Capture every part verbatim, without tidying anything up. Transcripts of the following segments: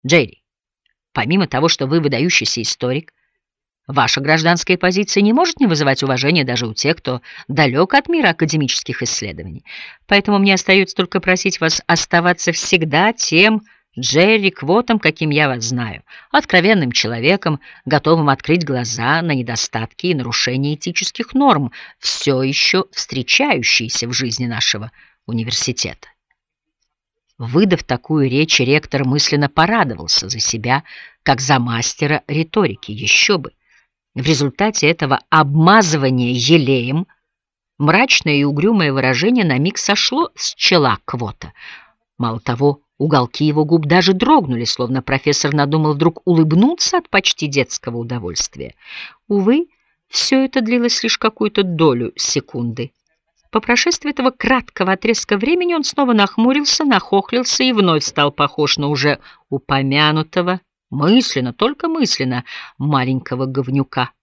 Джерри, помимо того, что вы выдающийся историк, ваша гражданская позиция не может не вызывать уважения даже у тех, кто далек от мира академических исследований. Поэтому мне остается только просить вас оставаться всегда тем Джерри Квотом, каким я вас знаю, откровенным человеком, готовым открыть глаза на недостатки и нарушения этических норм, все еще встречающиеся в жизни нашего университета. Выдав такую речь, ректор мысленно порадовался за себя, как за мастера риторики, еще бы. В результате этого обмазывания елеем мрачное и угрюмое выражение на миг сошло с чела Квота. Мало того, уголки его губ даже дрогнули, словно профессор надумал вдруг улыбнуться от почти детского удовольствия. Увы, все это длилось лишь какую-то долю секунды. По прошествии этого краткого отрезка времени он снова нахмурился, нахохлился и вновь стал похож на уже упомянутого, мысленно, только мысленно, маленького говнюка.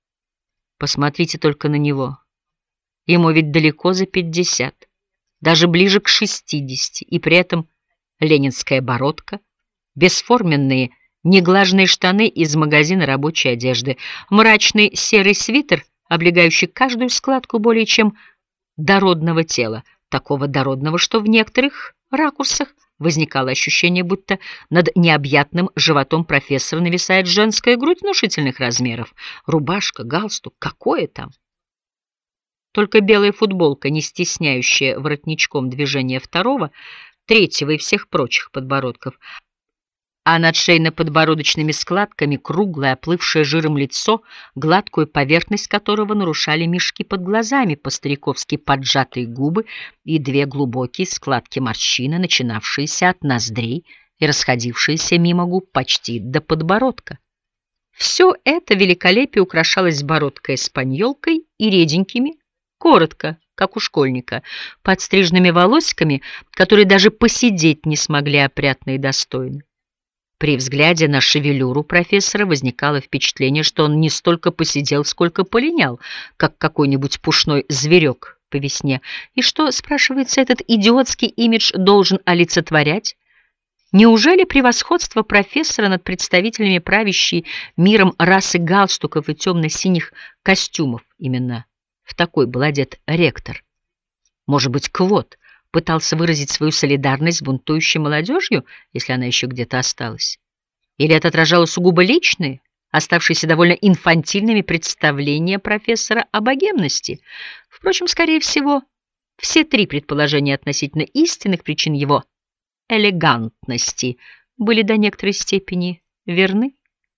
Посмотрите только на него. Ему ведь далеко за пятьдесят, даже ближе к шестидесяти, и при этом ленинская бородка, бесформенные неглаженные штаны из магазина рабочей одежды, мрачный серый свитер, облегающий каждую складку более чем дородного тела, такого дородного, что в некоторых ракурсах возникало ощущение, будто над необъятным животом профессора нависает женская грудь внушительных размеров. Рубашка, галстук, какое там? Только белая футболка, не стесняющая воротничком движения второго, третьего и всех прочих подбородков, а над шейно-подбородочными складками круглое, оплывшее жиром лицо, гладкую поверхность которого нарушали мешки под глазами, по-стариковски поджатые губы и две глубокие складки морщины, начинавшиеся от ноздрей и расходившиеся мимо губ почти до подбородка. Все это великолепие украшалось бородкой-эспаньолкой и реденькими, коротко, как у школьника, подстриженными волосиками, которые даже посидеть не смогли опрятно и достойно. При взгляде на шевелюру профессора возникало впечатление, что он не столько посидел, сколько полинял, как какой-нибудь пушной зверек по весне. И что, спрашивается, этот идиотский имидж должен олицетворять? Неужели превосходство профессора над представителями правящей миром расы галстуков и темно-синих костюмов? Именно в такой был одет ректор. Может быть, Квот пытался выразить свою солидарность с бунтующей молодежью, если она еще где-то осталась? Или это отражало сугубо личные, оставшиеся довольно инфантильными представления профессора о богемности? Впрочем, скорее всего, все три предположения относительно истинных причин его элегантности были до некоторой степени верны.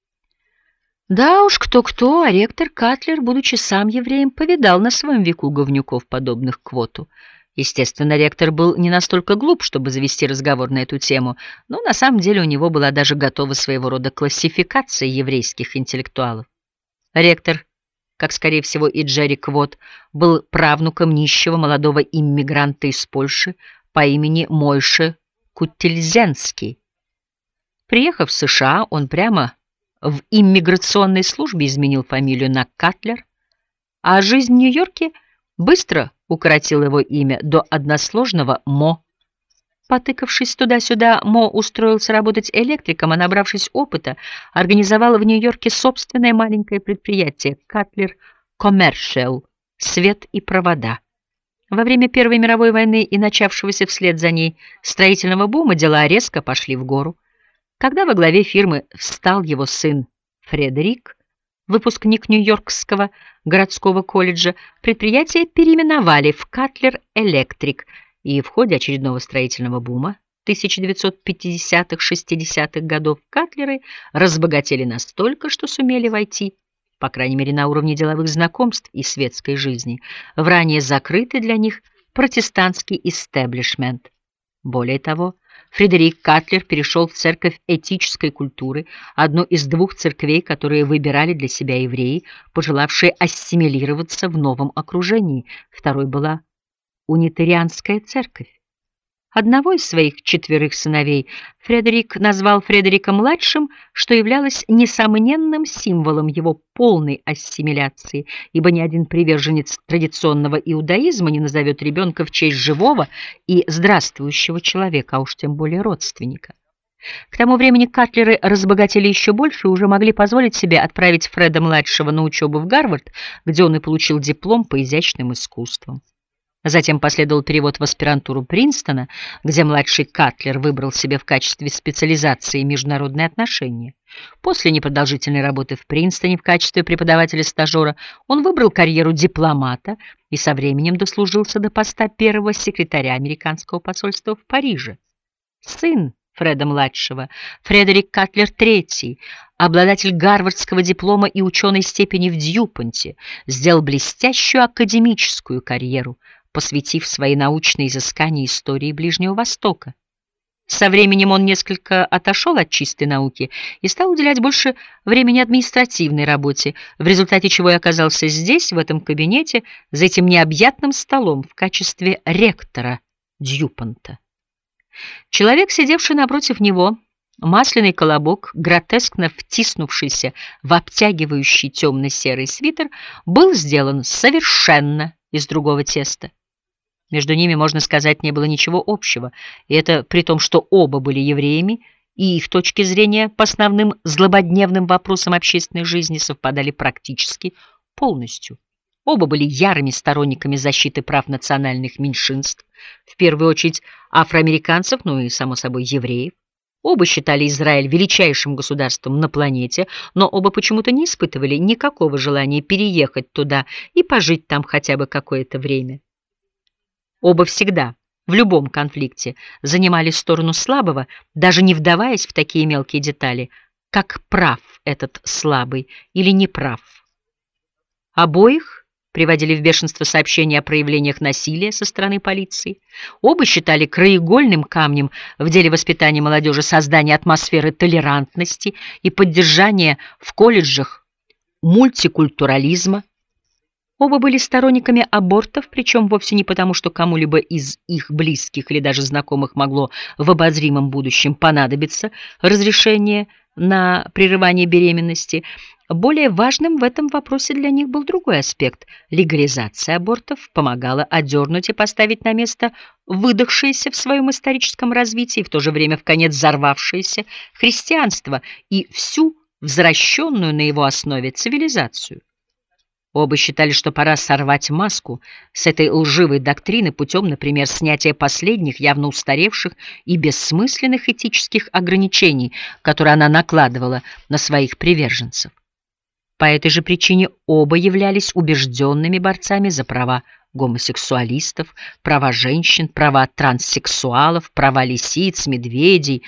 Да уж, кто-кто, а ректор Катлер, будучи сам евреем, повидал на своем веку говнюков, подобных Квоту. Естественно, ректор был не настолько глуп, чтобы завести разговор на эту тему, но на самом деле у него была даже готова своего рода классификация еврейских интеллектуалов. Ректор, как, скорее всего, и Джерри Квот, был правнуком нищего молодого иммигранта из Польши по имени Мойше Кутельзенский. Приехав в США, он прямо в иммиграционной службе изменил фамилию на Катлер, а жизнь в Нью-Йорке быстро укоротил его имя до односложного Мо. Потыкавшись туда-сюда, Мо устроился работать электриком, а, набравшись опыта, организовал в Нью-Йорке собственное маленькое предприятие «Катлер Коммершиал» — «Свет и провода». Во время Первой мировой войны и начавшегося вслед за ней строительного бума дела резко пошли в гору. Когда во главе фирмы встал его сын Фредерик, выпускник Нью-Йоркского городского колледжа, предприятие переименовали в Катлер Электрик, и в ходе очередного строительного бума тысяча девятьсот пятидесятых-шестидесятых годов Катлеры разбогатели настолько, что сумели войти, по крайней мере на уровне деловых знакомств и светской жизни, в ранее закрытый для них протестантский истеблишмент. Более того, Фредерик Катлер перешел в церковь этической культуры, одну из двух церквей, которые выбирали для себя евреи, пожелавшие ассимилироваться в новом окружении. Второй была унитарианская церковь. Одного из своих четверых сыновей Фредерик назвал Фредериком-младшим, что являлось несомненным символом его полной ассимиляции, ибо ни один приверженец традиционного иудаизма не назовет ребенка в честь живого и здравствующего человека, а уж тем более родственника. К тому времени Катлеры разбогатели еще больше и уже могли позволить себе отправить Фреда-младшего на учебу в Гарвард, где он и получил диплом по изящным искусствам. Затем последовал перевод в аспирантуру Принстона, где младший Катлер выбрал себе в качестве специализации международные отношения. После непродолжительной работы в Принстоне в качестве преподавателя-стажера он выбрал карьеру дипломата и со временем дослужился до поста первого секретаря американского посольства в Париже. Сын Фреда-младшего, Фредерик Катлер третий, обладатель гарвардского диплома и ученой степени в Дьюпонте, сделал блестящую академическую карьеру, посвятив свои научные изыскания истории Ближнего Востока. Со временем он несколько отошел от чистой науки и стал уделять больше времени административной работе, в результате чего и оказался здесь, в этом кабинете, за этим необъятным столом в качестве ректора Дьюпонта. Человек, сидевший напротив него, масляный колобок, гротескно втиснувшийся в обтягивающий темно-серый свитер, был сделан совершенно из другого теста. Между ними, можно сказать, не было ничего общего, и это при том, что оба были евреями, и их точки зрения по основным злободневным вопросам общественной жизни совпадали практически полностью. Оба были ярыми сторонниками защиты прав национальных меньшинств, в первую очередь афроамериканцев, ну и, само собой, евреев. Оба считали Израиль величайшим государством на планете, но оба почему-то не испытывали никакого желания переехать туда и пожить там хотя бы какое-то время. Оба всегда, в любом конфликте, занимали сторону слабого, даже не вдаваясь в такие мелкие детали, как прав этот слабый или не прав. Обоих приводили в бешенство сообщения о проявлениях насилия со стороны полиции. Оба считали краеугольным камнем в деле воспитания молодежи создание атмосферы толерантности и поддержания в колледжах мультикультурализма. Оба были сторонниками абортов, причем вовсе не потому, что кому-либо из их близких или даже знакомых могло в обозримом будущем понадобиться разрешение на прерывание беременности. Более важным в этом вопросе для них был другой аспект. Легализация абортов помогала одернуть и поставить на место выдохшееся в своем историческом развитии, в то же время вконец взорвавшееся христианство и всю взращенную на его основе цивилизацию. Оба считали, что пора сорвать маску с этой лживой доктрины путем, например, снятия последних, явно устаревших и бессмысленных этических ограничений, которые она накладывала на своих приверженцев. По этой же причине оба являлись убежденными борцами за права гомосексуалистов, права женщин, права транссексуалов, права лисиц, медведей,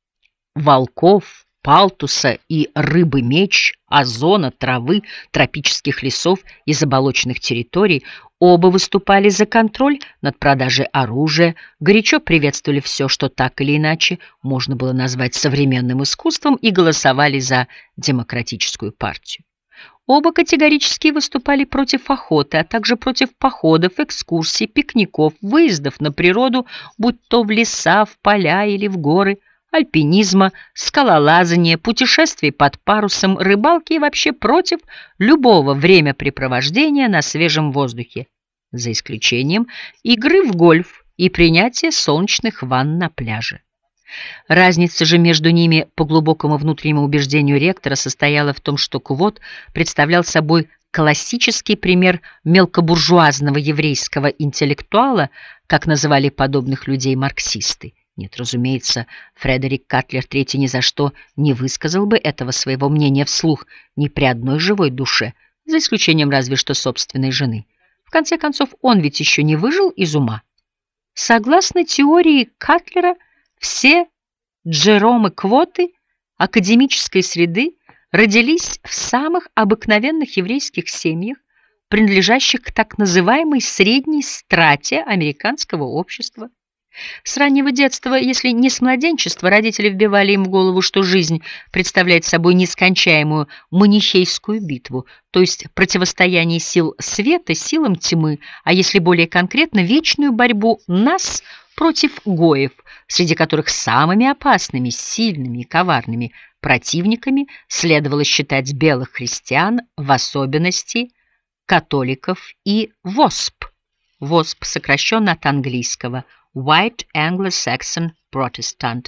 волков, палтуса и рыбы-меч, озона, травы, тропических лесов и заболоченных территорий. Оба выступали за контроль над продажей оружия, горячо приветствовали все, что так или иначе можно было назвать современным искусством, и голосовали за демократическую партию. Оба категорически выступали против охоты, а также против походов, экскурсий, пикников, выездов на природу, будь то в леса, в поля или в горы, альпинизма, скалолазания, путешествий под парусом, рыбалки и вообще против любого времяпрепровождения на свежем воздухе, за исключением игры в гольф и принятия солнечных ванн на пляже. Разница же между ними по глубокому внутреннему убеждению ректора состояла в том, что Квот представлял собой классический пример мелкобуржуазного еврейского интеллектуала, как называли подобных людей марксисты. Нет, разумеется, Фредерик Катлер третий ни за что не высказал бы этого своего мнения вслух ни при одной живой душе, за исключением разве что собственной жены. В конце концов, он ведь еще не выжил из ума. Согласно теории Катлера, все Джеромы Квоты академической среды родились в самых обыкновенных еврейских семьях, принадлежащих к так называемой средней страте американского общества. С раннего детства, если не с младенчества, родители вбивали им в голову, что жизнь представляет собой нескончаемую манихейскую битву, то есть противостояние сил света силам тьмы, а если более конкретно, вечную борьбу нас против гоев, среди которых самыми опасными, сильными и коварными противниками следовало считать белых христиан, в особенности католиков и ВОСП. ВОСП сокращенно от английского White Anglo-Saxon Protestant,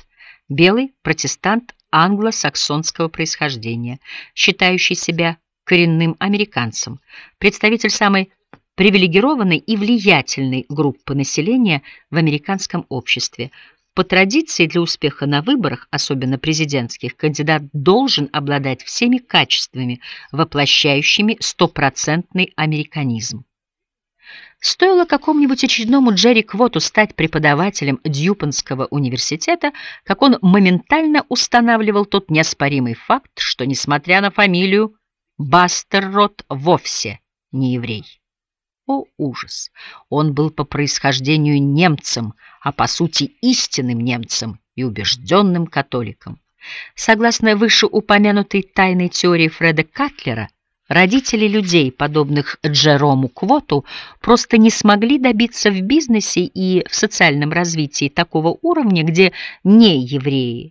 белый протестант англосаксонского происхождения, считающий себя коренным американцем, представитель самой привилегированной и влиятельной группы населения в американском обществе. По традиции для успеха на выборах, особенно президентских, кандидат должен обладать всеми качествами, воплощающими стопроцентный американизм. Стоило какому-нибудь очередному Джерри Квоту стать преподавателем Дьюпонского университета, как он моментально устанавливал тот неоспоримый факт, что, несмотря на фамилию, Бастеррот вовсе не еврей. О, ужас! Он был по происхождению немцем, а по сути истинным немцем и убежденным католиком. Согласно вышеупомянутой тайной теории Фреда Катлера, родители людей, подобных Джерому Квоту, просто не смогли добиться в бизнесе и в социальном развитии такого уровня, где не евреи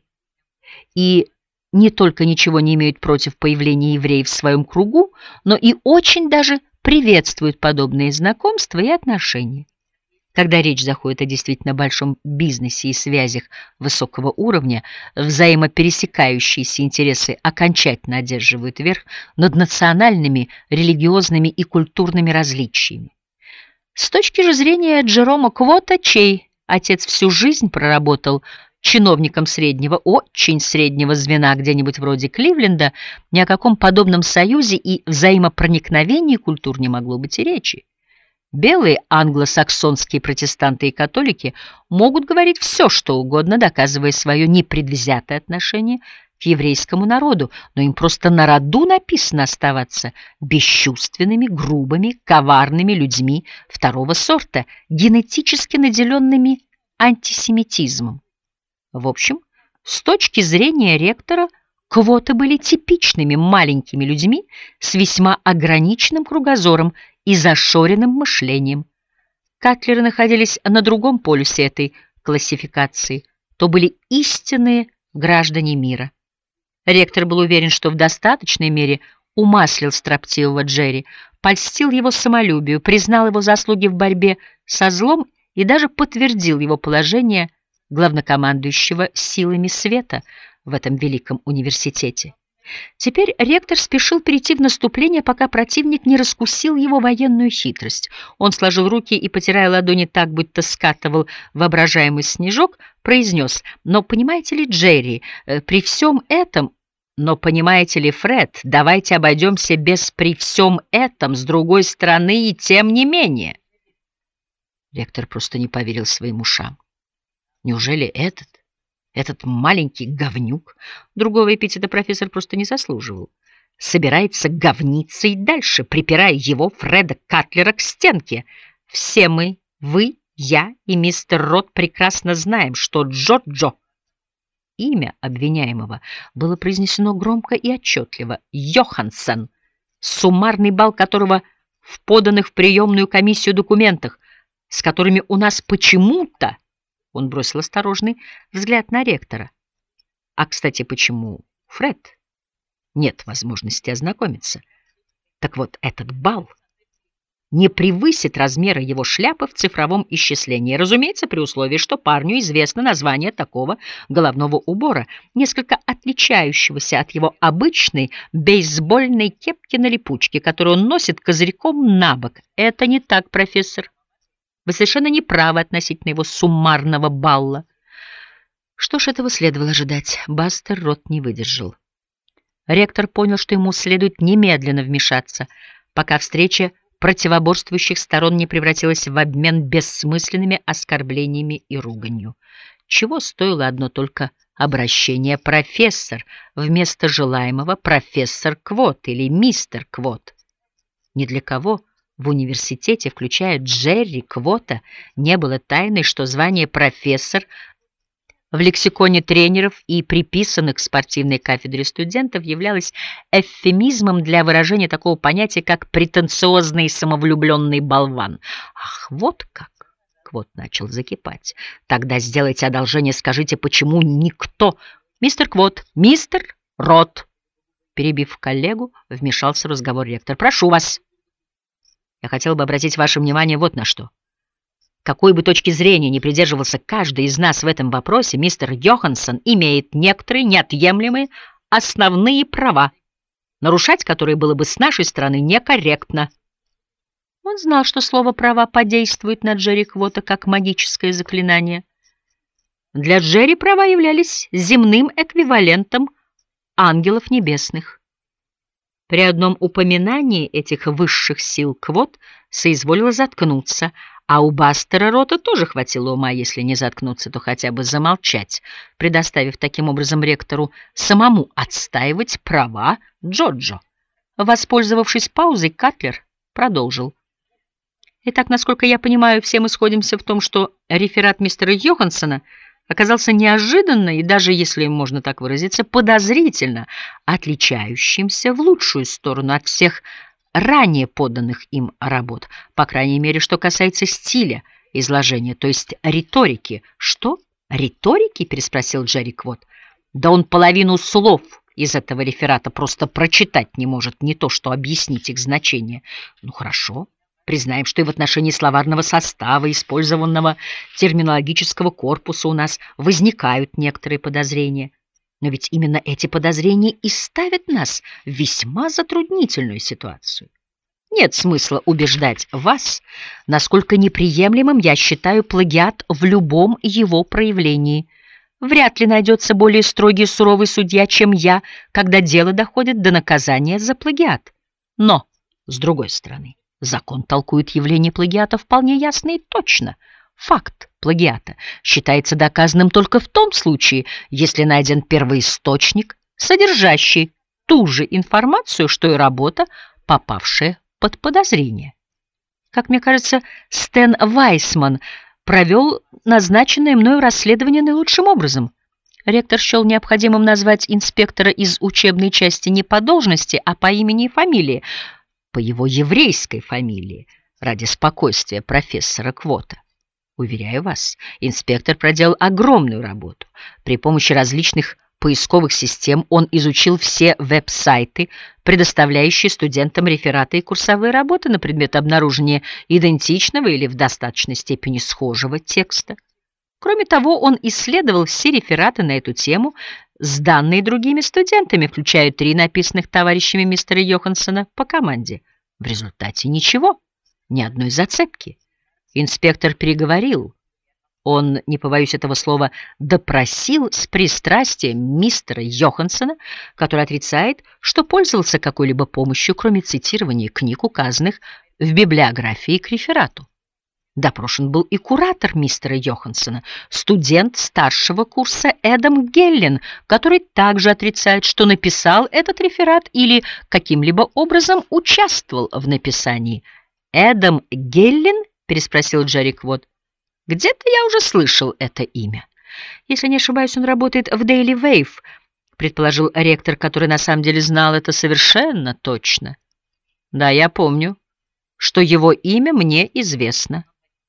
и не только ничего не имеют против появления евреев в своем кругу, но и очень даже приветствуют подобные знакомства и отношения. Когда речь заходит о действительно большом бизнесе и связях высокого уровня, взаимопересекающиеся интересы окончательно одерживают верх над национальными, религиозными и культурными различиями. С точки же зрения Джерома Квота, чей отец всю жизнь проработал чиновником среднего, очень среднего звена где-нибудь вроде Кливленда, ни о каком подобном союзе и взаимопроникновении культур не могло быть и речи. Белые англосаксонские протестанты и католики могут говорить все, что угодно, доказывая свое непредвзятое отношение к еврейскому народу, но им просто на роду написано оставаться бесчувственными, грубыми, коварными людьми второго сорта, генетически наделенными антисемитизмом. В общем, с точки зрения ректора, Квоты были типичными маленькими людьми с весьма ограниченным кругозором и зашоренным мышлением. Катлеры находились на другом полюсе этой классификации, то были истинные граждане мира. Ректор был уверен, что в достаточной мере умаслил строптивого Джерри, польстил его самолюбию, признал его заслуги в борьбе со злом и даже подтвердил его положение главнокомандующего силами света в этом великом университете. Теперь ректор спешил перейти в наступление, пока противник не раскусил его военную хитрость. Он сложил руки и, потирая ладони так, будто скатывал воображаемый снежок, произнес: «Но понимаете ли, Джерри, при всем этом... Но понимаете ли, Фред, давайте обойдемся без «при всем этом» с другой стороны и тем не менее». Ректор просто не поверил своим ушам. Неужели этот... Этот маленький говнюк, другого эпитета профессор просто не заслуживал, собирается говниться и дальше, припирая его, Фреда Катлера, к стенке? Все мы, вы, я и мистер Рот, прекрасно знаем, что Джо-Джо, имя обвиняемого, было произнесено громко и отчетливо, Йоханссон, суммарный балл которого в поданных в приемную комиссию документах, с которыми у нас почему-то... Он бросил осторожный взгляд на ректора. А, кстати, почему Фред? Нет возможности ознакомиться. Так вот, этот балл не превысит размера его шляпы в цифровом исчислении. Разумеется, при условии, что парню известно название такого головного убора, несколько отличающегося от его обычной бейсбольной кепки на липучке, которую он носит козырьком на бок. Это не так, профессор. Вы совершенно не правы относительно его суммарного балла. Что ж, этого следовало ожидать. Бастер Рот не выдержал. Ректор понял, что ему следует немедленно вмешаться, пока встреча противоборствующих сторон не превратилась в обмен бессмысленными оскорблениями и руганью. Чего стоило одно только обращение «профессор» вместо желаемого «профессор Квот» или «мистер Квот». Ни для кого в университете, включая Джерри Квота, не было тайны, что звание «профессор» в лексиконе тренеров и приписанных к спортивной кафедре студентов являлось эвфемизмом для выражения такого понятия, как претенциозный и самовлюбленный болван. Ах, вот как! Квот начал закипать. Тогда сделайте одолжение, скажите, почему никто... Мистер Квот, мистер Рот! Перебив коллегу, вмешался в разговор ректор. Прошу вас. Я хотел бы обратить ваше внимание вот на что. Какой бы точки зрения ни придерживался каждый из нас в этом вопросе, мистер Йоханссон имеет некоторые неотъемлемые основные права, нарушать которые было бы с нашей стороны некорректно. Он знал, что слово «права» подействует на Джерри Квота как магическое заклинание. Для Джерри права являлись земным эквивалентом ангелов небесных. При одном упоминании этих высших сил Квот соизволила заткнуться, а у Бастера Рота тоже хватило ума, если не заткнуться, то хотя бы замолчать, предоставив таким образом ректору самому отстаивать права Джоджо. Воспользовавшись паузой, Катлер продолжил. Итак, насколько я понимаю, все мы сходимся в том, что реферат мистера Йоханссона оказался неожиданно и даже, если можно так выразиться, подозрительно отличающимся в лучшую сторону от всех ранее поданных им работ, по крайней мере, что касается стиля изложения, то есть риторики. «Что? Риторики?» — переспросил Джерри Квот. «Да он половину слов из этого реферата просто прочитать не может, не то что объяснить их значение». «Ну хорошо. Признаем, что и в отношении словарного состава, использованного терминологического корпуса у нас возникают некоторые подозрения. Но ведь именно эти подозрения и ставят нас в весьма затруднительную ситуацию. Нет смысла убеждать вас, насколько неприемлемым я считаю плагиат в любом его проявлении. Вряд ли найдется более строгий и суровый судья, чем я, когда дело доходит до наказания за плагиат. Но, с другой стороны, закон толкует явление плагиата вполне ясно и точно. Факт плагиата считается доказанным только в том случае, если найден первоисточник, содержащий ту же информацию, что и работа, попавшая под подозрение. Как мне кажется, Стэн Вайсман провел назначенное мною расследование наилучшим образом. Ректор счел необходимым назвать инспектора из учебной части не по должности, а по имени и фамилии, по его еврейской фамилии, ради спокойствия профессора Квота. Уверяю вас, инспектор проделал огромную работу. При помощи различных поисковых систем он изучил все веб-сайты, предоставляющие студентам рефераты и курсовые работы на предмет обнаружения идентичного или в достаточной степени схожего текста. Кроме того, он исследовал все рефераты на эту тему, сданные другими студентами, включая три написанных товарищами мистера Йоханссона по команде. В результате ничего, ни одной зацепки. Инспектор переговорил. Он, не побоюсь этого слова, допросил с пристрастием мистера Йоханссона, который отрицает, что пользовался какой-либо помощью, кроме цитирования книг, указанных в библиографии к реферату. Допрошен был и куратор мистера Йоханссона, студент старшего курса Эдам Геллен, который также отрицает, что написал этот реферат или каким-либо образом участвовал в написании. «Эдам Геллен?» — переспросил Джерри Квот. «Где-то я уже слышал это имя. Если не ошибаюсь, он работает в Daily Wave», — предположил ректор, который на самом деле знал это совершенно точно. «Да, я помню, что его имя мне известно».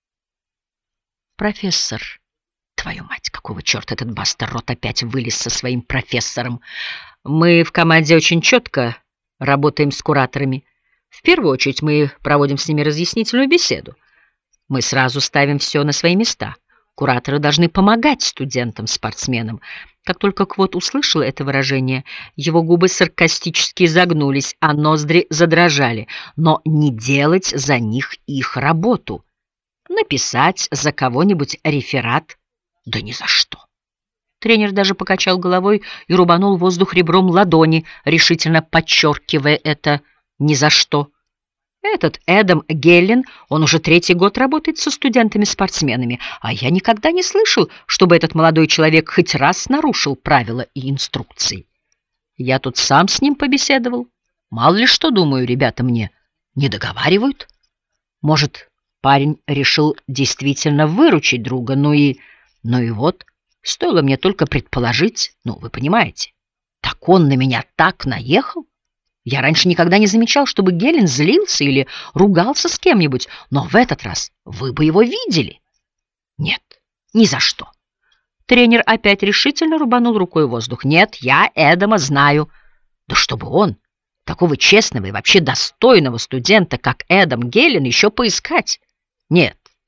«Профессор, твою мать, какого черта этот Бастер Рот опять вылез со своим профессором? Мы в команде очень четко работаем с кураторами. В первую очередь мы проводим с ними разъяснительную беседу. Мы сразу ставим все на свои места. Кураторы должны помогать студентам-спортсменам». Как только Квот услышал это выражение, его губы саркастически загнулись, а ноздри задрожали. Но не делать за них их работу. Написать за кого-нибудь реферат? Да ни за что. Тренер даже покачал головой и рубанул воздух ребром ладони, решительно подчеркивая это «ни за что». Этот Эдам Геллен, он уже третий год работает со студентами-спортсменами, а я никогда не слышал, чтобы этот молодой человек хоть раз нарушил правила и инструкции. Я тут сам с ним побеседовал. Мало ли что, думаю, ребята мне не договаривают. Может, парень решил действительно выручить друга, ну и... Ну и вот, стоило мне только предположить, ну, вы понимаете, так он на меня так наехал. Я раньше никогда не замечал, чтобы Геллен злился или ругался с кем-нибудь, но в этот раз вы бы его видели. Нет, ни за что. Тренер опять решительно рубанул рукой воздух. Нет, я Эдама знаю. Да чтобы он, такого честного и вообще достойного студента, как Эдам Геллен, еще поискать. Нет,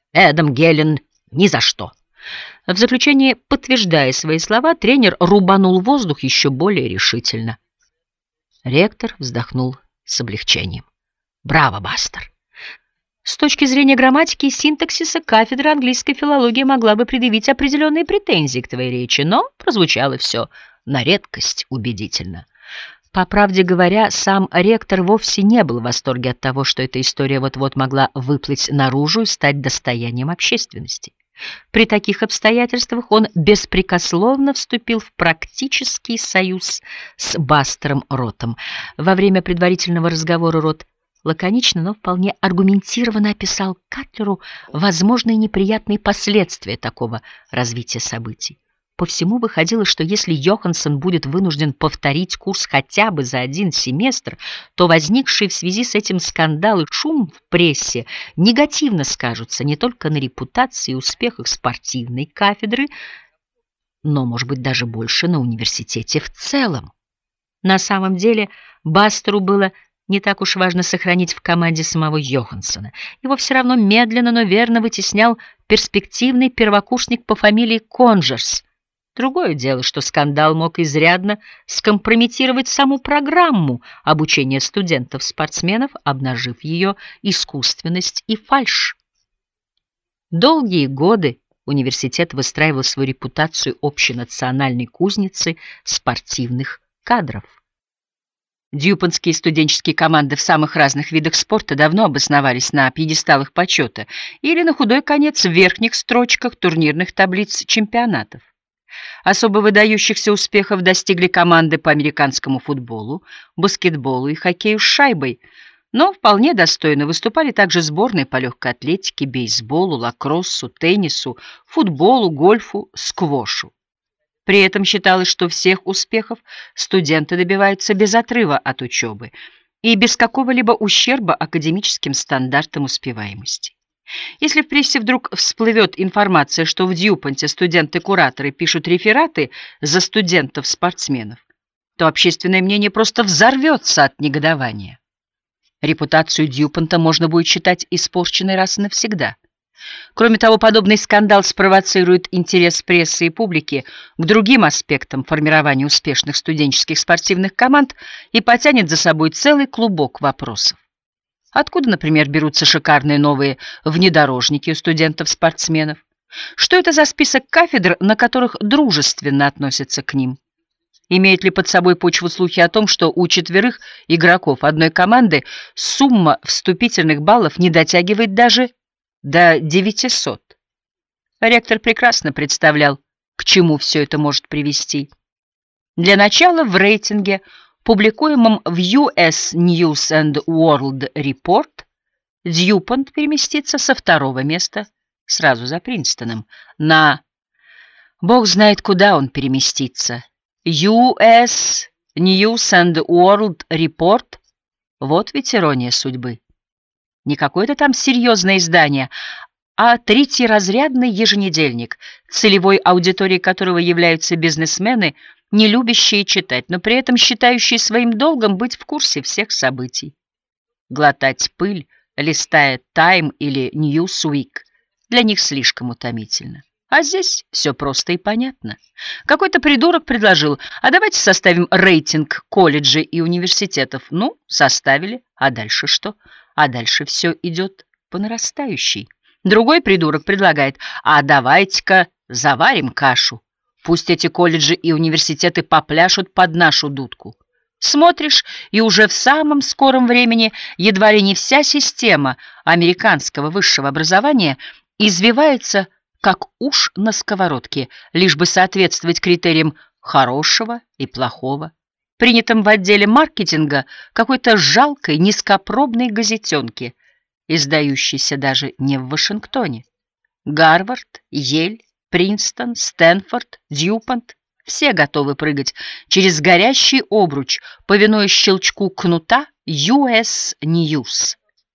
Эдам Гелен ни за что. В заключение, подтверждая свои слова, тренер рубанул воздух еще более решительно. Ректор вздохнул с облегчением. Браво, Бастер! С точки зрения грамматики и синтаксиса кафедра английской филологии могла бы предъявить определенные претензии к твоей речи, но прозвучало все на редкость убедительно. По правде говоря, сам ректор вовсе не был в восторге от того, что эта история вот-вот могла выплыть наружу и стать достоянием общественности. При таких обстоятельствах он беспрекословно вступил в практический союз с Бастером Ротом. Во время предварительного разговора Рот лаконично, но вполне аргументированно описал Катлеру возможные неприятные последствия такого развития событий. По всему выходило, что если Йоханссон будет вынужден повторить курс хотя бы за один семестр, то возникшие в связи с этим скандал и шум в прессе негативно скажутся не только на репутации и успехах спортивной кафедры, но, может быть, даже больше на университете в целом. На самом деле Бастеру было не так уж важно сохранить в команде самого Йоханссона. Его все равно медленно, но верно вытеснял перспективный первокурсник по фамилии Конжерс. Другое дело, что скандал мог изрядно скомпрометировать саму программу обучения студентов-спортсменов, обнажив ее искусственность и фальшь. Долгие годы университет выстраивал свою репутацию общенациональной кузницы спортивных кадров. Дьюпонтские студенческие команды в самых разных видах спорта давно обосновались на пьедесталах почета или, на худой конец, в верхних строчках турнирных таблиц чемпионатов. Особо выдающихся успехов достигли команды по американскому футболу, баскетболу и хоккею с шайбой, но вполне достойно выступали также сборные по легкой атлетике, бейсболу, лакроссу, теннису, футболу, гольфу, сквошу. При этом считалось, что всех успехов студенты добиваются без отрыва от учебы и без какого-либо ущерба академическим стандартам успеваемости. Если в прессе вдруг всплывет информация, что в Дьюпонте студенты-кураторы пишут рефераты за студентов-спортсменов, то общественное мнение просто взорвется от негодования. Репутацию Дьюпонта можно будет считать испорченной раз и навсегда. Кроме того, подобный скандал спровоцирует интерес прессы и публики к другим аспектам формирования успешных студенческих спортивных команд и потянет за собой целый клубок вопросов. Откуда, например, берутся шикарные новые внедорожники у студентов-спортсменов? Что это за список кафедр, на которых дружественно относятся к ним? Имеют ли под собой почву слухи о том, что у четверых игроков одной команды сумма вступительных баллов не дотягивает даже до девятисот? Ректор прекрасно представлял, к чему все это может привести. Для начала в рейтинге, публикуемом в ю эс News and World Report, Дьюпонт переместится со второго места, сразу за Принстоном, на... Бог знает, куда он переместится. ю эс News and World Report — вот ведь ирония судьбы. Не какое-то там серьезное издание, а третьеразрядный еженедельник, целевой аудиторией которого являются бизнесмены, не любящие читать, но при этом считающие своим долгом быть в курсе всех событий. Глотать пыль, листая Time или Newsweek, для них слишком утомительно. А здесь все просто и понятно. Какой-то придурок предложил: а давайте составим рейтинг колледжей и университетов. Ну, составили, а дальше что? А дальше все идет по нарастающей. Другой придурок предлагает: а давайте-ка заварим кашу. Пусть эти колледжи и университеты попляшут под нашу дудку. Смотришь, и уже в самом скором времени едва ли не вся система американского высшего образования извивается, как уж на сковородке, лишь бы соответствовать критериям хорошего и плохого, принятым в отделе маркетинга какой-то жалкой, низкопробной газетенки, издающейся даже не в Вашингтоне. Гарвард, Йель, Принстон, Стэнфорд, Дьюпонт — все готовы прыгать через горящий обруч, повинуясь щелчку кнута ю эс News.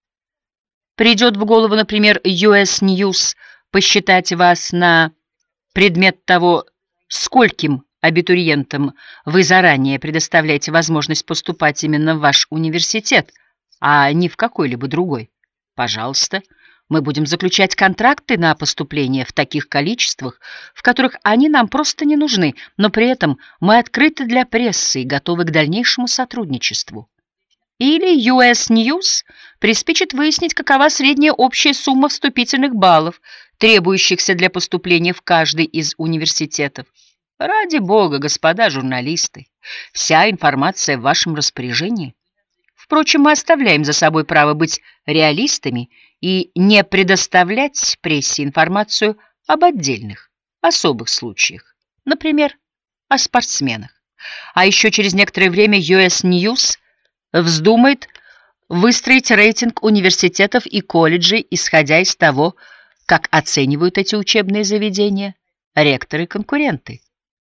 Придет в голову, например, ю эс News посчитать вас на предмет того, скольким абитуриентам вы заранее предоставляете возможность поступать именно в ваш университет, а не в какой-либо другой. Пожалуйста, Мы будем заключать контракты на поступление в таких количествах, в которых они нам просто не нужны, но при этом мы открыты для прессы и готовы к дальнейшему сотрудничеству. Или ю эс News приспичит выяснить, какова средняя общая сумма вступительных баллов, требующихся для поступления в каждый из университетов. Ради бога, господа журналисты, вся информация в вашем распоряжении. Впрочем, мы оставляем за собой право быть реалистами и не предоставлять прессе информацию об отдельных, особых случаях, например, о спортсменах. А еще через некоторое время ю эс News вздумает выстроить рейтинг университетов и колледжей, исходя из того, как оценивают эти учебные заведения ректоры-конкуренты.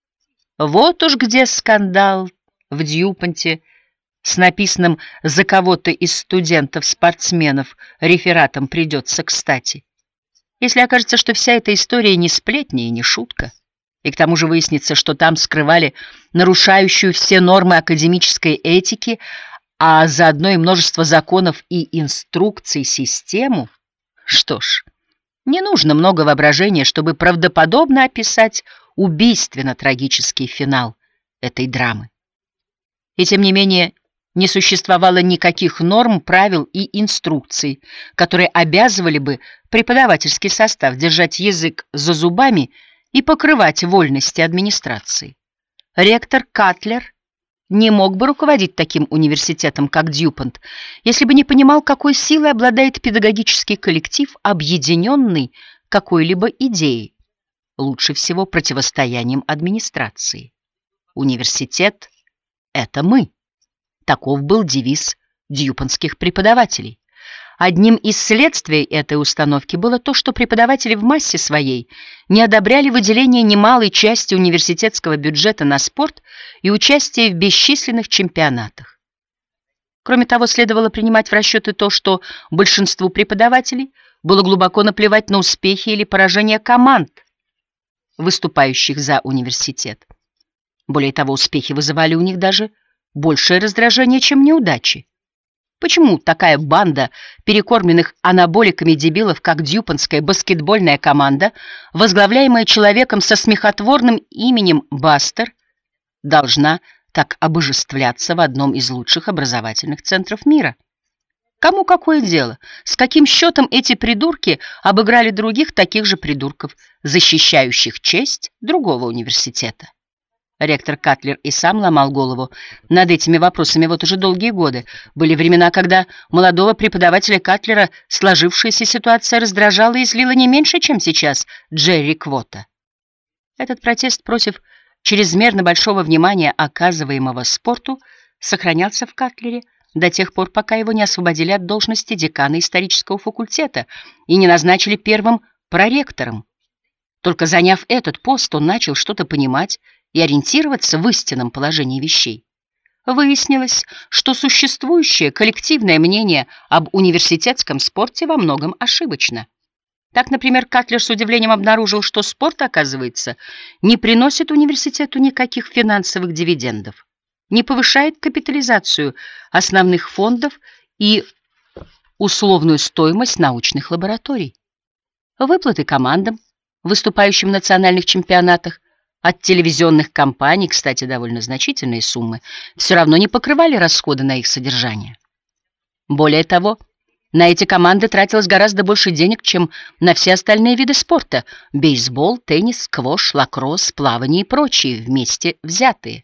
Вот уж где скандал в Дьюпонте с написанным за кого-то из студентов-спортсменов рефератом придется кстати. Если окажется, что вся эта история не сплетня и не шутка, и к тому же выяснится, что там скрывали нарушающую все нормы академической этики, а заодно и множество законов и инструкций систему, что ж, не нужно много воображения, чтобы правдоподобно описать убийственно-трагический финал этой драмы. И тем не менее, не существовало никаких норм, правил и инструкций, которые обязывали бы преподавательский состав держать язык за зубами и покрывать вольности администрации. Ректор Катлер не мог бы руководить таким университетом, как Дьюпонт, если бы не понимал, какой силой обладает педагогический коллектив, объединенный какой-либо идеей, лучше всего противостоянием администрации. Университет — это мы. Таков был девиз дьюпонтских преподавателей. Одним из следствий этой установки было то, что преподаватели в массе своей не одобряли выделение немалой части университетского бюджета на спорт и участие в бесчисленных чемпионатах. Кроме того, следовало принимать в расчеты то, что большинству преподавателей было глубоко наплевать на успехи или поражения команд, выступающих за университет. Более того, успехи вызывали у них даже большее раздражение, чем неудачи. Почему такая банда перекормленных анаболиками дебилов, как дьюпонтская баскетбольная команда, возглавляемая человеком со смехотворным именем Бастер, должна так обожествляться в одном из лучших образовательных центров мира? Кому какое дело, с каким счетом эти придурки обыграли других таких же придурков, защищающих честь другого университета? Ректор Катлер и сам ломал голову над этими вопросами вот уже долгие годы. Были времена, когда молодого преподавателя Катлера сложившаяся ситуация раздражала и злила не меньше, чем сейчас Джерри Квота. Этот протест против чрезмерно большого внимания, оказываемого спорту, сохранялся в Катлере до тех пор, пока его не освободили от должности декана исторического факультета и не назначили первым проректором. Только заняв этот пост, он начал что-то понимать и ориентироваться в истинном положении вещей. Выяснилось, что существующее коллективное мнение об университетском спорте во многом ошибочно. Так, например, Катлер с удивлением обнаружил, что спорт, оказывается, не приносит университету никаких финансовых дивидендов, не повышает капитализацию основных фондов и условную стоимость научных лабораторий. Выплаты командам, выступающим в национальных чемпионатах, от телевизионных кампаний, кстати, довольно значительные суммы, все равно не покрывали расходы на их содержание. Более того, на эти команды тратилось гораздо больше денег, чем на все остальные виды спорта – бейсбол, теннис, сквош, лакросс, плавание и прочие вместе взятые.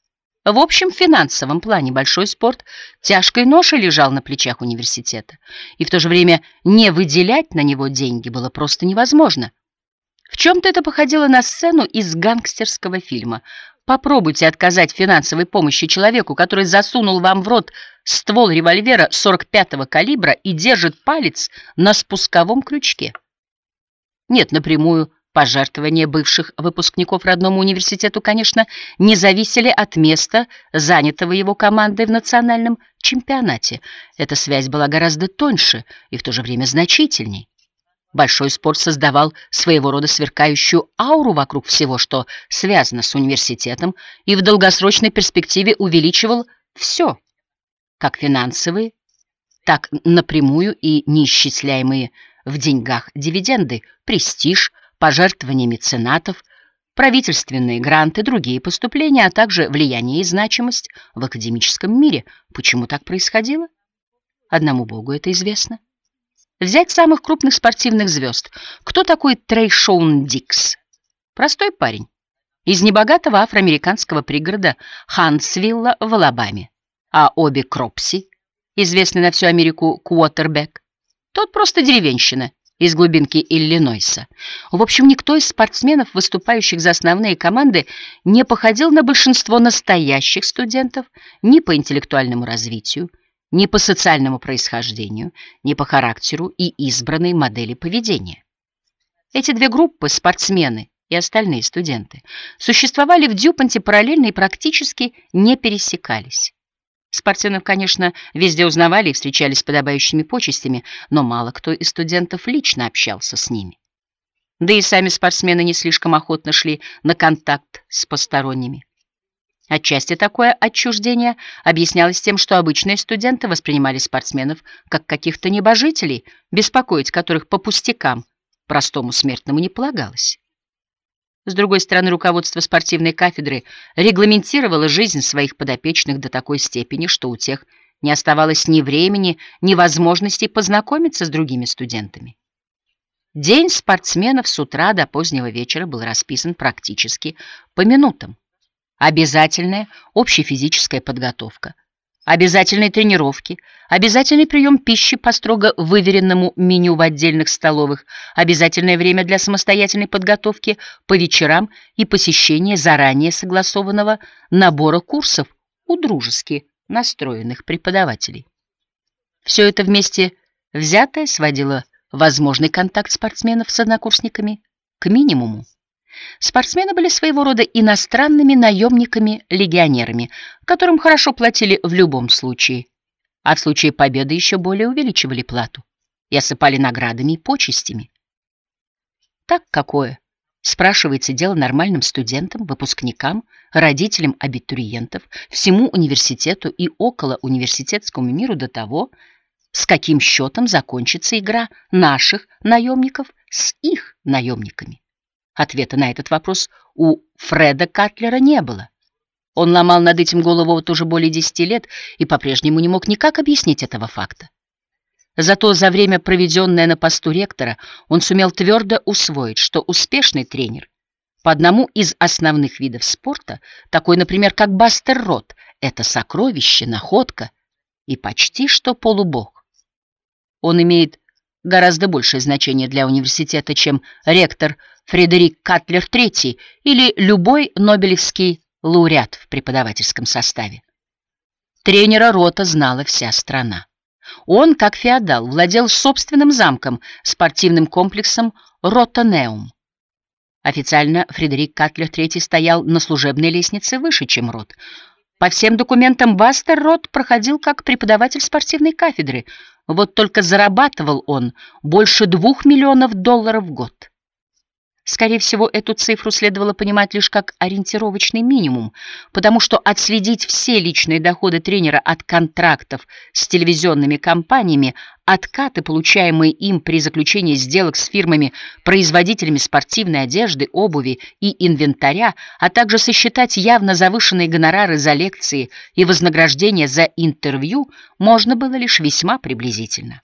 В общем финансовом плане большой спорт тяжкой ношей лежал на плечах университета, и в то же время не выделять на него деньги было просто невозможно. В чем-то это походило на сцену из гангстерского фильма. Попробуйте отказать финансовой помощи человеку, который засунул вам в рот ствол револьвера сорок пятого калибра и держит палец на спусковом крючке. Нет, напрямую пожертвования бывших выпускников родному университету, конечно, не зависели от места, занятого его командой в национальном чемпионате. Эта связь была гораздо тоньше и в то же время значительней. Большой спорт создавал своего рода сверкающую ауру вокруг всего, что связано с университетом, и в долгосрочной перспективе увеличивал все, как финансовые, так напрямую и неисчисляемые в деньгах дивиденды, престиж, пожертвования меценатов, правительственные гранты, другие поступления, а также влияние и значимость в академическом мире. Почему так происходило? Одному Богу это известно. Взять самых крупных спортивных звезд. Кто такой Трейшоун Дикс? Простой парень. Из небогатого афроамериканского пригорода Хантсвилла в Алабаме. А Оби Кропси, известный на всю Америку квотербек, тот просто деревенщина из глубинки Иллинойса. В общем, никто из спортсменов, выступающих за основные команды, не походил на большинство настоящих студентов ни по интеллектуальному развитию, ни по социальному происхождению, ни по характеру и избранной модели поведения. Эти две группы, спортсмены и остальные студенты, существовали в Дюпонте параллельно и практически не пересекались. Спортсменов, конечно, везде узнавали и встречались с подобающими почестями, но мало кто из студентов лично общался с ними. Да и сами спортсмены не слишком охотно шли на контакт с посторонними. Отчасти такое отчуждение объяснялось тем, что обычные студенты воспринимали спортсменов как каких-то небожителей, беспокоить которых по пустякам простому смертному не полагалось. С другой стороны, руководство спортивной кафедры регламентировало жизнь своих подопечных до такой степени, что у тех не оставалось ни времени, ни возможности познакомиться с другими студентами. День спортсменов с утра до позднего вечера был расписан практически по минутам. Обязательная общефизическая подготовка, обязательные тренировки, обязательный прием пищи по строго выверенному меню в отдельных столовых, обязательное время для самостоятельной подготовки по вечерам и посещение заранее согласованного набора курсов у дружески настроенных преподавателей. Все это вместе взятое сводило возможный контакт спортсменов с однокурсниками к минимуму. Спортсмены были своего рода иностранными наемниками-легионерами, которым хорошо платили в любом случае, а в случае победы еще более увеличивали плату и осыпали наградами и почестями. Так какое, спрашивается, дело нормальным студентам, выпускникам, родителям абитуриентов, всему университету и около университетскому миру до того, с каким счетом закончится игра наших наемников с их наемниками? Ответа на этот вопрос у Фреда Катлера не было. Он ломал над этим голову вот уже более десяти лет и по-прежнему не мог никак объяснить этого факта. Зато за время, проведенное на посту ректора, он сумел твердо усвоить, что успешный тренер по одному из основных видов спорта, такой, например, как Бастер Рот, это сокровище, находка и почти что полубог. Он имеет гораздо большее значение для университета, чем ректор Фредерик Катлер третий или любой нобелевский лауреат в преподавательском составе. Тренера Рота знала вся страна. Он, как феодал, владел собственным замком, спортивным комплексом Ротанеум. Официально Фредерик Катлер третий стоял на служебной лестнице выше, чем Рот. По всем документам Бастер Рот проходил как преподаватель спортивной кафедры, вот только зарабатывал он больше двух миллионов долларов в год. Скорее всего, эту цифру следовало понимать лишь как ориентировочный минимум, потому что отследить все личные доходы тренера от контрактов с телевизионными компаниями, откаты, получаемые им при заключении сделок с фирмами-производителями спортивной одежды, обуви и инвентаря, а также сосчитать явно завышенные гонорары за лекции и вознаграждения за интервью, можно было лишь весьма приблизительно.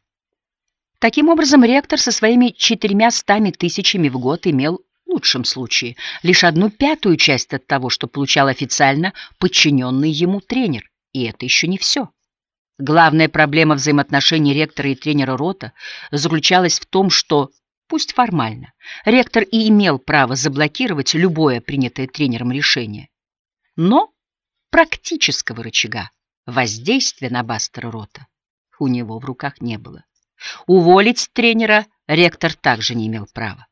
Таким образом, ректор со своими четырьмястами тысячами в год имел, в лучшем случае, лишь одну пятую часть от того, что получал официально подчиненный ему тренер. И это еще не все. Главная проблема взаимоотношений ректора и тренера Рота заключалась в том, что, пусть формально, ректор и имел право заблокировать любое принятое тренером решение, но практического рычага воздействия на Бастера Рота у него в руках не было. Уволить тренера ректор также не имел права.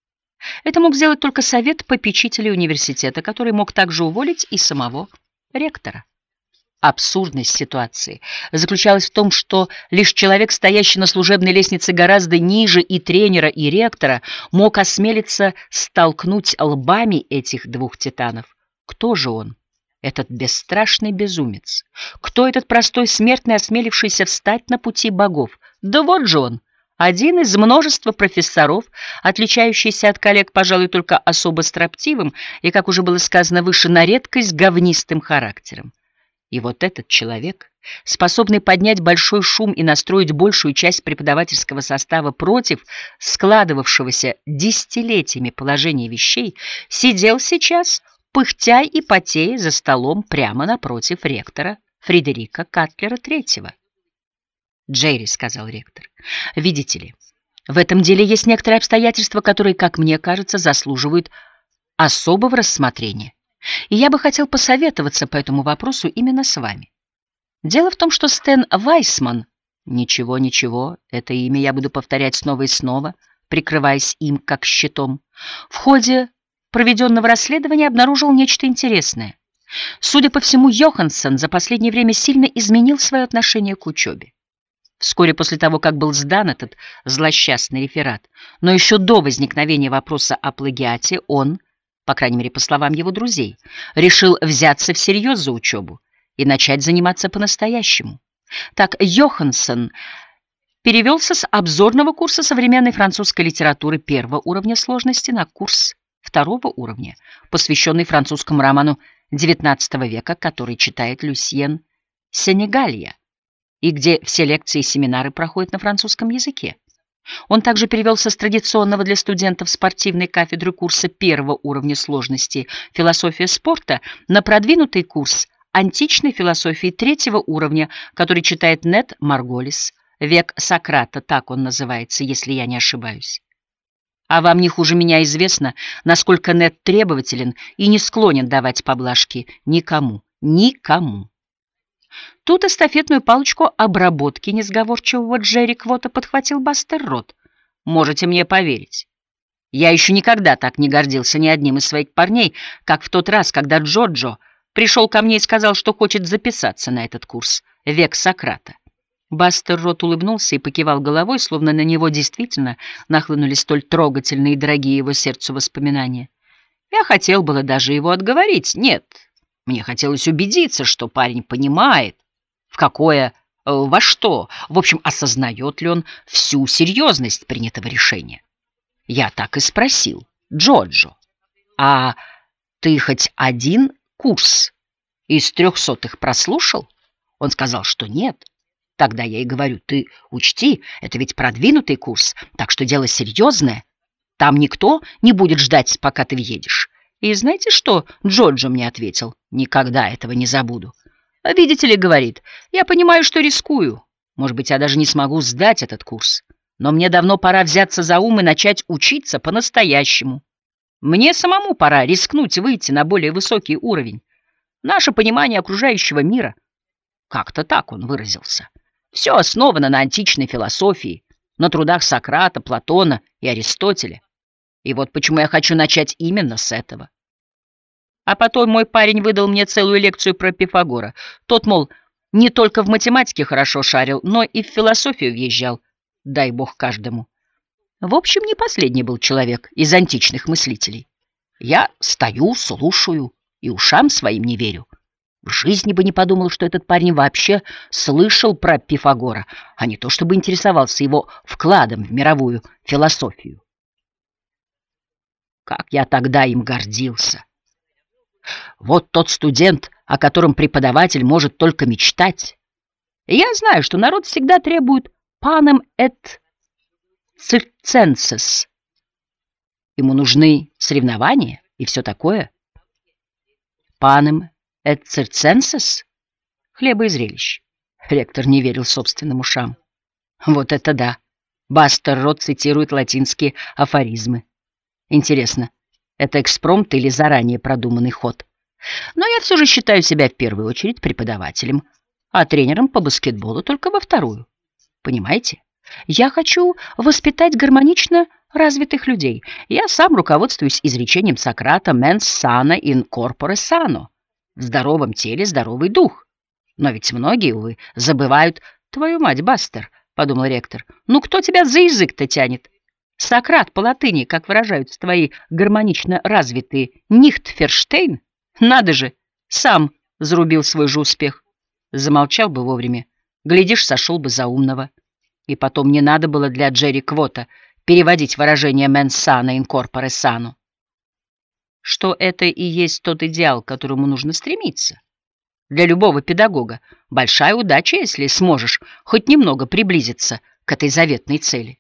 Это мог сделать только совет попечителей университета, который мог также уволить и самого ректора. Абсурдность ситуации заключалась в том, что лишь человек, стоящий на служебной лестнице гораздо ниже и тренера, и ректора, мог осмелиться столкнуть лбами этих двух титанов. Кто же он, этот бесстрашный безумец? Кто этот простой смертный, осмелившийся встать на пути богов? Да вот же он, Один из множества профессоров, отличающийся от коллег, пожалуй, только особо строптивым и, как уже было сказано выше, на редкость говнистым характером. И вот этот человек, способный поднять большой шум и настроить большую часть преподавательского состава против складывавшегося десятилетиями положения вещей, сидел сейчас, пыхтя и потея за столом прямо напротив ректора Фредерика Катлера третьего. «Джерри», — сказал ректор, — «видите ли, в этом деле есть некоторые обстоятельства, которые, как мне кажется, заслуживают особого рассмотрения. И я бы хотел посоветоваться по этому вопросу именно с вами. Дело в том, что Стэн Вайсман, ничего, ничего, это имя я буду повторять снова и снова, прикрываясь им как щитом, в ходе проведенного расследования обнаружил нечто интересное. Судя по всему, Йоханссон за последнее время сильно изменил свое отношение к учебе. Вскоре после того, как был сдан этот злосчастный реферат, но еще до возникновения вопроса о плагиате, он, по крайней мере, по словам его друзей, решил взяться всерьез за учебу и начать заниматься по-настоящему. Так Йоханссон перевелся с обзорного курса современной французской литературы первого уровня сложности на курс второго уровня, посвященный французскому роману девятнадцатого века, который читает Люсьен Сенегалья, и где все лекции и семинары проходят на французском языке. Он также перевелся с традиционного для студентов спортивной кафедры курса первого уровня сложности «Философия спорта» на продвинутый курс античной философии третьего уровня, который читает Нет Марголис, «Век Сократа», так он называется, если я не ошибаюсь. А вам не хуже меня известно, насколько Нет требователен и не склонен давать поблажки никому, никому. Тут эстафетную палочку обработки несговорчивого Джерри Квота подхватил Бастер Рот. Можете мне поверить. Я еще никогда так не гордился ни одним из своих парней, как в тот раз, когда Джоджо пришел ко мне и сказал, что хочет записаться на этот курс «Век Сократа». Бастер Рот улыбнулся и покивал головой, словно на него действительно нахлынули столь трогательные и дорогие его сердцу воспоминания. Я хотел было даже его отговорить. Нет, мне хотелось убедиться, что парень понимает, в какое, во что, в общем, осознает ли он всю серьезность принятого решения. Я так и спросил: Джоджо, а ты хоть один курс из трехсотых прослушал? Он сказал, что нет. Тогда я и говорю: ты учти, это ведь продвинутый курс, так что дело серьезное. Там никто не будет ждать, пока ты въедешь. И знаете, что Джоджо мне ответил? Никогда этого не забуду. Видите ли, говорит, я понимаю, что рискую. Может быть, я даже не смогу сдать этот курс. Но мне давно пора взяться за ум и начать учиться по-настоящему. Мне самому пора рискнуть выйти на более высокий уровень. Наше понимание окружающего мира. Как-то так он выразился. Все основано на античной философии, на трудах Сократа, Платона и Аристотеля. И вот почему я хочу начать именно с этого. А потом мой парень выдал мне целую лекцию про Пифагора. Тот, мол, не только в математике хорошо шарил, но и в философию въезжал. Дай бог каждому. В общем, не последний был человек из античных мыслителей. Я стою, слушаю и ушам своим не верю. В жизни бы не подумал, что этот парень вообще слышал про Пифагора, а не то чтобы интересовался его вкладом в мировую философию. Как я тогда им гордился! Вот тот студент, о котором преподаватель может только мечтать. И я знаю, что народ всегда требует «panem et circenses». Ему нужны соревнования и все такое. «Panem et circenses» — хлеба и зрелищ. Ректор не верил собственным ушам. Вот это да! Бастер Рот цитирует латинские афоризмы. Интересно, это экспромт или заранее продуманный ход? Но я все же считаю себя в первую очередь преподавателем, а тренером по баскетболу только во вторую. Понимаете? Я хочу воспитать гармонично развитых людей. Я сам руководствуюсь изречением Сократа «mens sana in corpore sano» — в здоровом теле здоровый дух. Но ведь многие, увы, забывают. Твою мать, Бастер, — подумал ректор, — ну кто тебя за язык-то тянет? Сократ по латыни, как выражаются твои гармонично развитые Нихтферштейн, надо же, сам зарубил свой же успех. Замолчал бы вовремя, глядишь, сошел бы за умного. И потом не надо было для Джерри Квота переводить выражение «mens sana in corpore sano», что это и есть тот идеал, к которому нужно стремиться. Для любого педагога большая удача, если сможешь хоть немного приблизиться к этой заветной цели.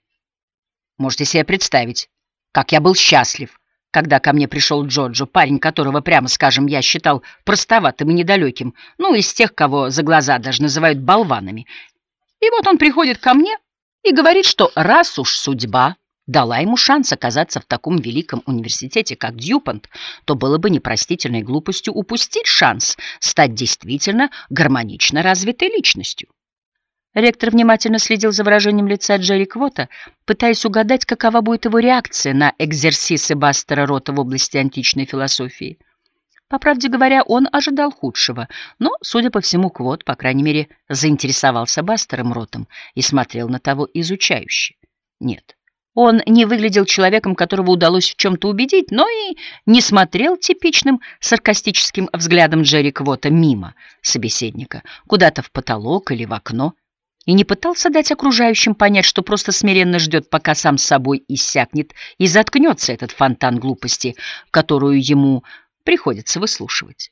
Можете себе представить, как я был счастлив, когда ко мне пришел Джоджо, парень, которого, прямо скажем, я считал простоватым и недалеким, ну, из тех, кого за глаза даже называют болванами. И вот он приходит ко мне и говорит, что раз уж судьба дала ему шанс оказаться в таком великом университете, как Дьюпонт, то было бы непростительной глупостью упустить шанс стать действительно гармонично развитой личностью. Ректор внимательно следил за выражением лица Джерри Квота, пытаясь угадать, какова будет его реакция на экзерсисы Бастера Ротта в области античной философии. По правде говоря, он ожидал худшего, но, судя по всему, Квот, по крайней мере, заинтересовался Бастером Роттом и смотрел на того изучающе. Нет, он не выглядел человеком, которого удалось в чем-то убедить, но и не смотрел типичным саркастическим взглядом Джерри Квота мимо собеседника, куда-то в потолок или в окно, и не пытался дать окружающим понять, что просто смиренно ждет, пока сам собой иссякнет и заткнется этот фонтан глупости, которую ему приходится выслушивать.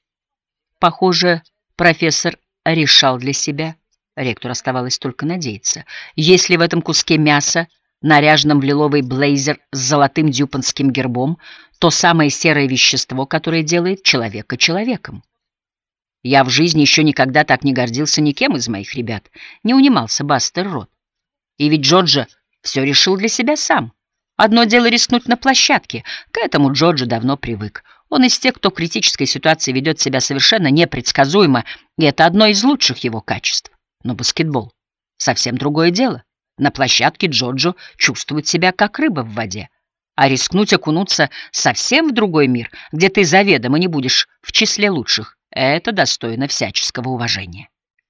Похоже, профессор решал для себя, ректору оставалось только надеяться, если в этом куске мяса, наряженном в лиловый блейзер с золотым дюпонским гербом, то самое серое вещество, которое делает человека человеком. Я в жизни еще никогда так не гордился никем из моих ребят, не унимался Бастер Ротт. И ведь Джорджо все решил для себя сам. Одно дело рискнуть на площадке, к этому Джорджо давно привык. Он из тех, кто в критической ситуации ведет себя совершенно непредсказуемо, и это одно из лучших его качеств. Но баскетбол — совсем другое дело. На площадке Джорджо чувствует себя как рыба в воде. А рискнуть окунуться совсем в другой мир, где ты заведомо не будешь в числе лучших, это достойно всяческого уважения.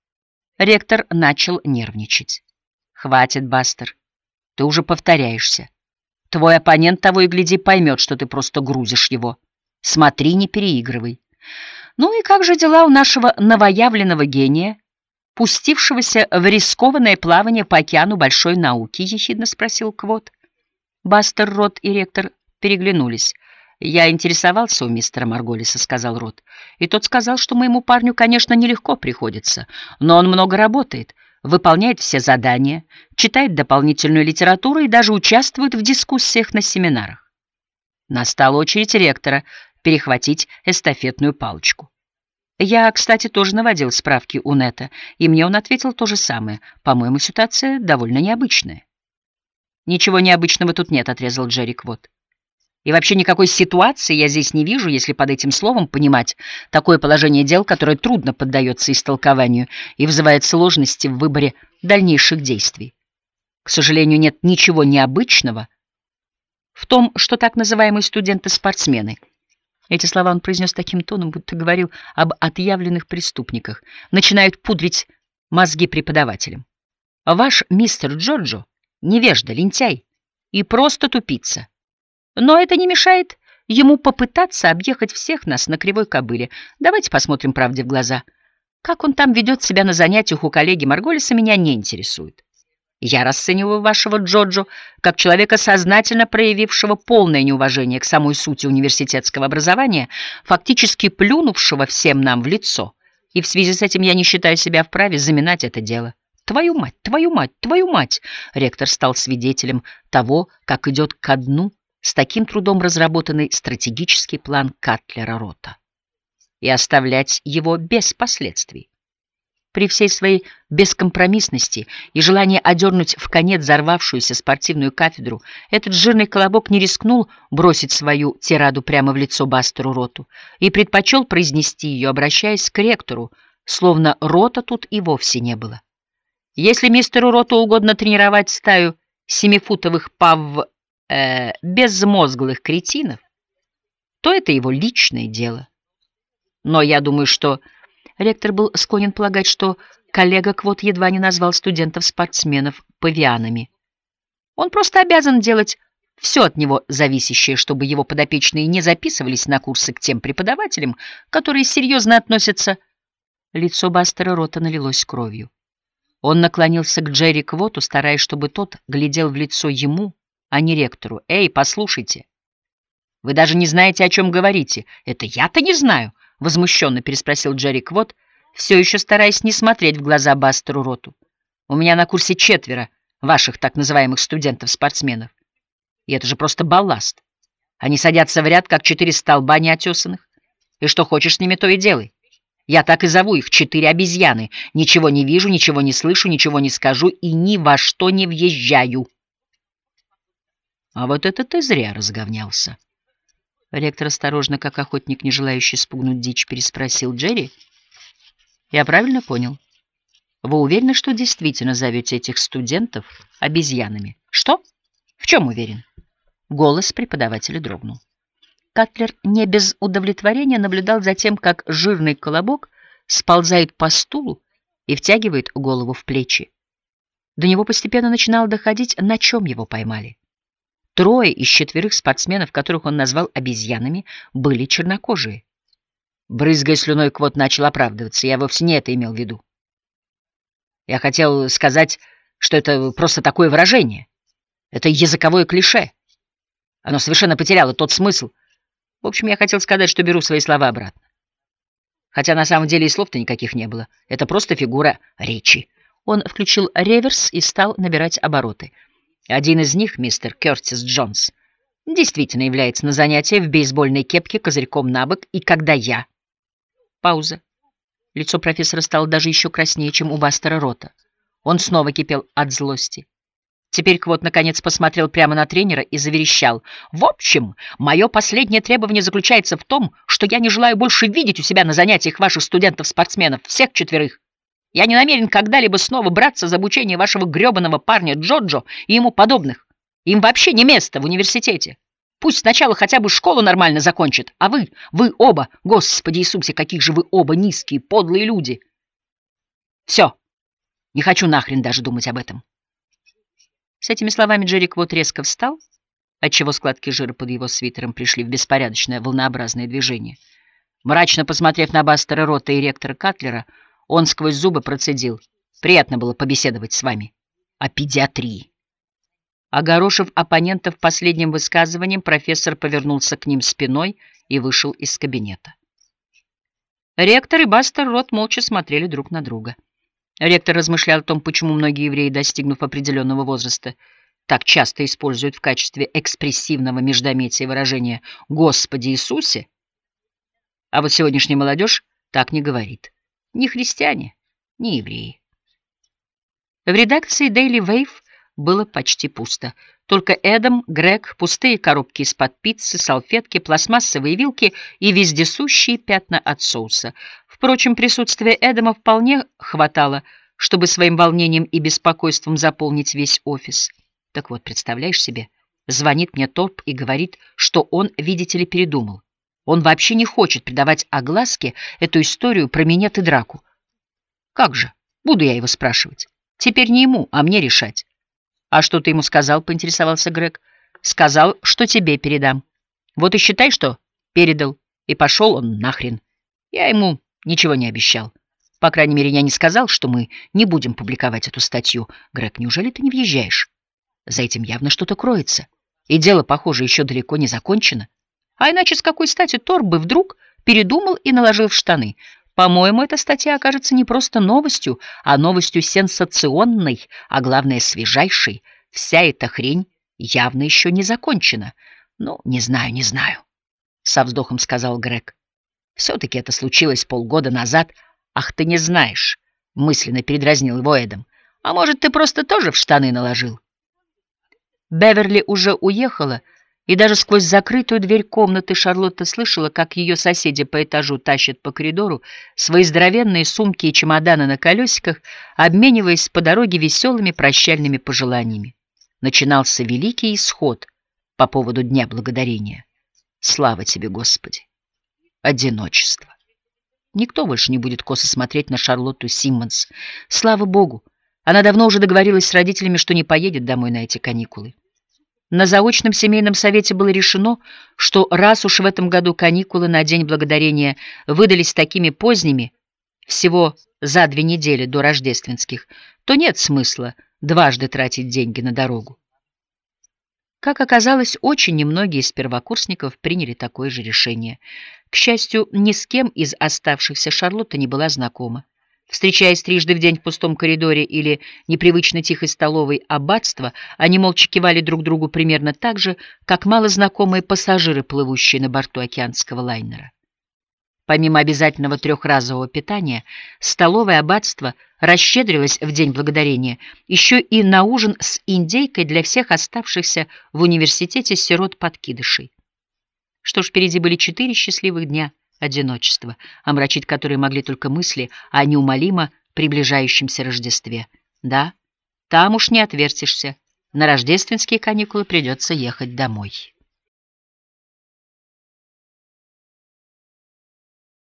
Ректор начал нервничать. «Хватит, Бастер, ты уже повторяешься. Твой оппонент того и гляди поймет, что ты просто грузишь его. Смотри, не переигрывай. Ну и как же дела у нашего новоявленного гения, пустившегося в рискованное плавание по океану большой науки?» — ехидно спросил Квот. Бастер Ротт и ректор переглянулись. «Я интересовался у мистера Марголиса», — сказал Ротт. «И тот сказал, что моему парню, конечно, нелегко приходится, но он много работает, выполняет все задания, читает дополнительную литературу и даже участвует в дискуссиях на семинарах». Настала очередь ректора перехватить эстафетную палочку. «Я, кстати, тоже наводил справки у Нета, и мне он ответил то же самое. По-моему, ситуация довольно необычная». «Ничего необычного тут нет», — отрезал Джерри Квот. «И вообще никакой ситуации я здесь не вижу, если под этим словом понимать такое положение дел, которое трудно поддается истолкованию и вызывает сложности в выборе дальнейших действий. К сожалению, нет ничего необычного в том, что так называемые студенты-спортсмены». Эти слова он произнес таким тоном, будто говорил об отъявленных преступниках, начинают пудрить мозги преподавателям. «Ваш мистер Джорджо невежда, лентяй и просто тупица. Но это не мешает ему попытаться объехать всех нас на кривой кобыле. Давайте посмотрим правде в глаза. Как он там ведет себя на занятиях у коллеги Марголиса, меня не интересует. Я расцениваю вашего Джорджо как человека, сознательно проявившего полное неуважение к самой сути университетского образования, фактически плюнувшего всем нам в лицо. И в связи с этим я не считаю себя вправе заминать это дело. Твою мать, твою мать, твою мать!» Ректор стал свидетелем того, как идет ко дну с таким трудом разработанный стратегический план Катлера Ротта, и оставлять его без последствий. При всей своей бескомпромиссности и желании одернуть в конец взорвавшуюся спортивную кафедру, этот жирный колобок не рискнул бросить свою тираду прямо в лицо Бастеру Ротту и предпочел произнести ее, обращаясь к ректору, словно Ротта тут и вовсе не было. «Если мистеру Ротту угодно тренировать стаю семифутовых пав... Э, безмозглых кретинов, то это его личное дело. Но я думаю, что...» Ректор был склонен полагать, что коллега Квот едва не назвал студентов-спортсменов павианами. Он просто обязан делать все от него зависящее, чтобы его подопечные не записывались на курсы к тем преподавателям, которые серьезно относятся. Лицо Бастера Ротта налилось кровью. Он наклонился к Джерри Квоту, стараясь, чтобы тот глядел в лицо ему, а не ректору. «Эй, послушайте! Вы даже не знаете, о чем говорите». «Это я-то не знаю!» — возмущенно переспросил Джерри Квот, все еще стараясь не смотреть в глаза Бастеру Роту. «У меня на курсе четверо ваших так называемых студентов-спортсменов. И это же просто балласт. Они садятся в ряд, как четыре столба неотесанных. И что хочешь с ними, то и делай. Я так и зову их — четыре обезьяны. Ничего не вижу, ничего не слышу, ничего не скажу и ни во что не въезжаю». «А вот это ты зря разговнялся». Ректор осторожно, как охотник, не желающий спугнуть дичь, переспросил: «Джерри, я правильно понял? Вы уверены, что действительно зовете этих студентов обезьянами?» «Что? В чем уверен?» Голос преподавателя дрогнул. Катлер не без удовлетворения наблюдал за тем, как жирный колобок сползает по стулу и втягивает голову в плечи. До него постепенно начинало доходить, на чем его поймали. Трое из четверых спортсменов, которых он назвал обезьянами, были чернокожие. Брызгая слюной, Квот начал оправдываться. «Я вовсе не это имел в виду. Я хотел сказать, что это просто такое выражение. Это языковое клише. Оно совершенно потеряло тот смысл. В общем, я хотел сказать, что беру свои слова обратно. Хотя на самом деле и слов-то никаких не было. Это просто фигура речи». Он включил реверс и стал набирать обороты. Один из них, мистер Кертис Джонс, действительно является на занятии в бейсбольной кепке козырьком на бок, и когда я... Пауза. Лицо профессора стало даже еще краснее, чем у Бастера Рота. Он снова кипел от злости. Теперь Квот наконец посмотрел прямо на тренера и заверещал: «В общем, мое последнее требование заключается в том, что я не желаю больше видеть у себя на занятиях ваших студентов-спортсменов, всех четверых. Я не намерен когда-либо снова браться за обучение вашего гребаного парня Джоджо и ему подобных. Им вообще не место в университете. Пусть сначала хотя бы школу нормально закончат, а вы, вы оба, Господи Иисусе, каких же вы оба низкие, подлые люди. Все, не хочу нахрен даже думать об этом». С этими словами Джерри Квот резко встал, отчего складки жира под его свитером пришли в беспорядочное волнообразное движение. Мрачно посмотрев на Бастера Рота и ректора Катлера, он сквозь зубы процедил: «Приятно было побеседовать с вами о педиатрии». Огорошив оппонентов последним высказыванием, профессор повернулся к ним спиной и вышел из кабинета. Ректор и Бастер Рот молча смотрели друг на друга. Ректор размышлял о том, почему многие евреи, достигнув определенного возраста, так часто используют в качестве экспрессивного междометия выражение «Господи Иисусе», а вот сегодняшняя молодежь так не говорит. Ни христиане, ни евреи. В редакции Daily Wave было почти пусто. Только Эдам, Грег, пустые коробки из-под пиццы, салфетки, пластмассовые вилки и вездесущие пятна от соуса. Впрочем, присутствие Эдама вполне хватало, чтобы своим волнением и беспокойством заполнить весь офис. Так вот, представляешь себе, звонит мне Торп и говорит, что он, видите ли, передумал. Он вообще не хочет придавать огласке эту историю про минет и драку. Как же? Буду я его спрашивать. Теперь не ему, а мне решать. А что ты ему сказал, поинтересовался Грег. Сказал, что тебе передам. Вот и считай, что передал. И пошел он нахрен. Я ему ничего не обещал. По крайней мере, я не сказал, что мы не будем публиковать эту статью. Грег, неужели ты не въезжаешь? За этим явно что-то кроется. И дело, похоже, еще далеко не закончено. А иначе с какой стати Торп бы вдруг передумал и наложил в штаны? По-моему, эта статья окажется не просто новостью, а новостью сенсационной, а главное, свежайшей. Вся эта хрень явно еще не закончена. Ну, не знаю, не знаю, — со вздохом сказал Грег. Все-таки это случилось полгода назад. Ах, ты не знаешь, — мысленно передразнил его Эдам. А может, ты просто тоже в штаны наложил? Беверли уже уехала, и даже сквозь закрытую дверь комнаты Шарлотта слышала, как ее соседи по этажу тащат по коридору свои здоровенные сумки и чемоданы на колесиках, обмениваясь по дороге веселыми прощальными пожеланиями. Начинался великий исход по поводу Дня Благодарения. Слава тебе, Господи! Одиночество. Никто больше не будет косо смотреть на Шарлотту Симмонс. Слава Богу! Она давно уже договорилась с родителями, что не поедет домой на эти каникулы. На заочном семейном совете было решено, что раз уж в этом году каникулы на День Благодарения выдались такими поздними, всего за две недели до рождественских, то нет смысла дважды тратить деньги на дорогу. Как оказалось, очень немногие из первокурсников приняли такое же решение. К счастью, ни с кем из оставшихся Шарлотта не была знакома. Встречаясь трижды в день в пустом коридоре или непривычно тихой столовой аббатства, они молча кивали друг другу примерно так же, как малознакомые пассажиры, плывущие на борту океанского лайнера. Помимо обязательного трехразового питания, столовое аббатство расщедрилось в День Благодарения еще и на ужин с индейкой для всех оставшихся в университете сирот-подкидышей. Что ж, впереди были четыре счастливых дня одиночества, омрачить которые могли только мысли о неумолимо приближающемся Рождестве. Да, там уж не отвертишься, на рождественские каникулы придется ехать домой.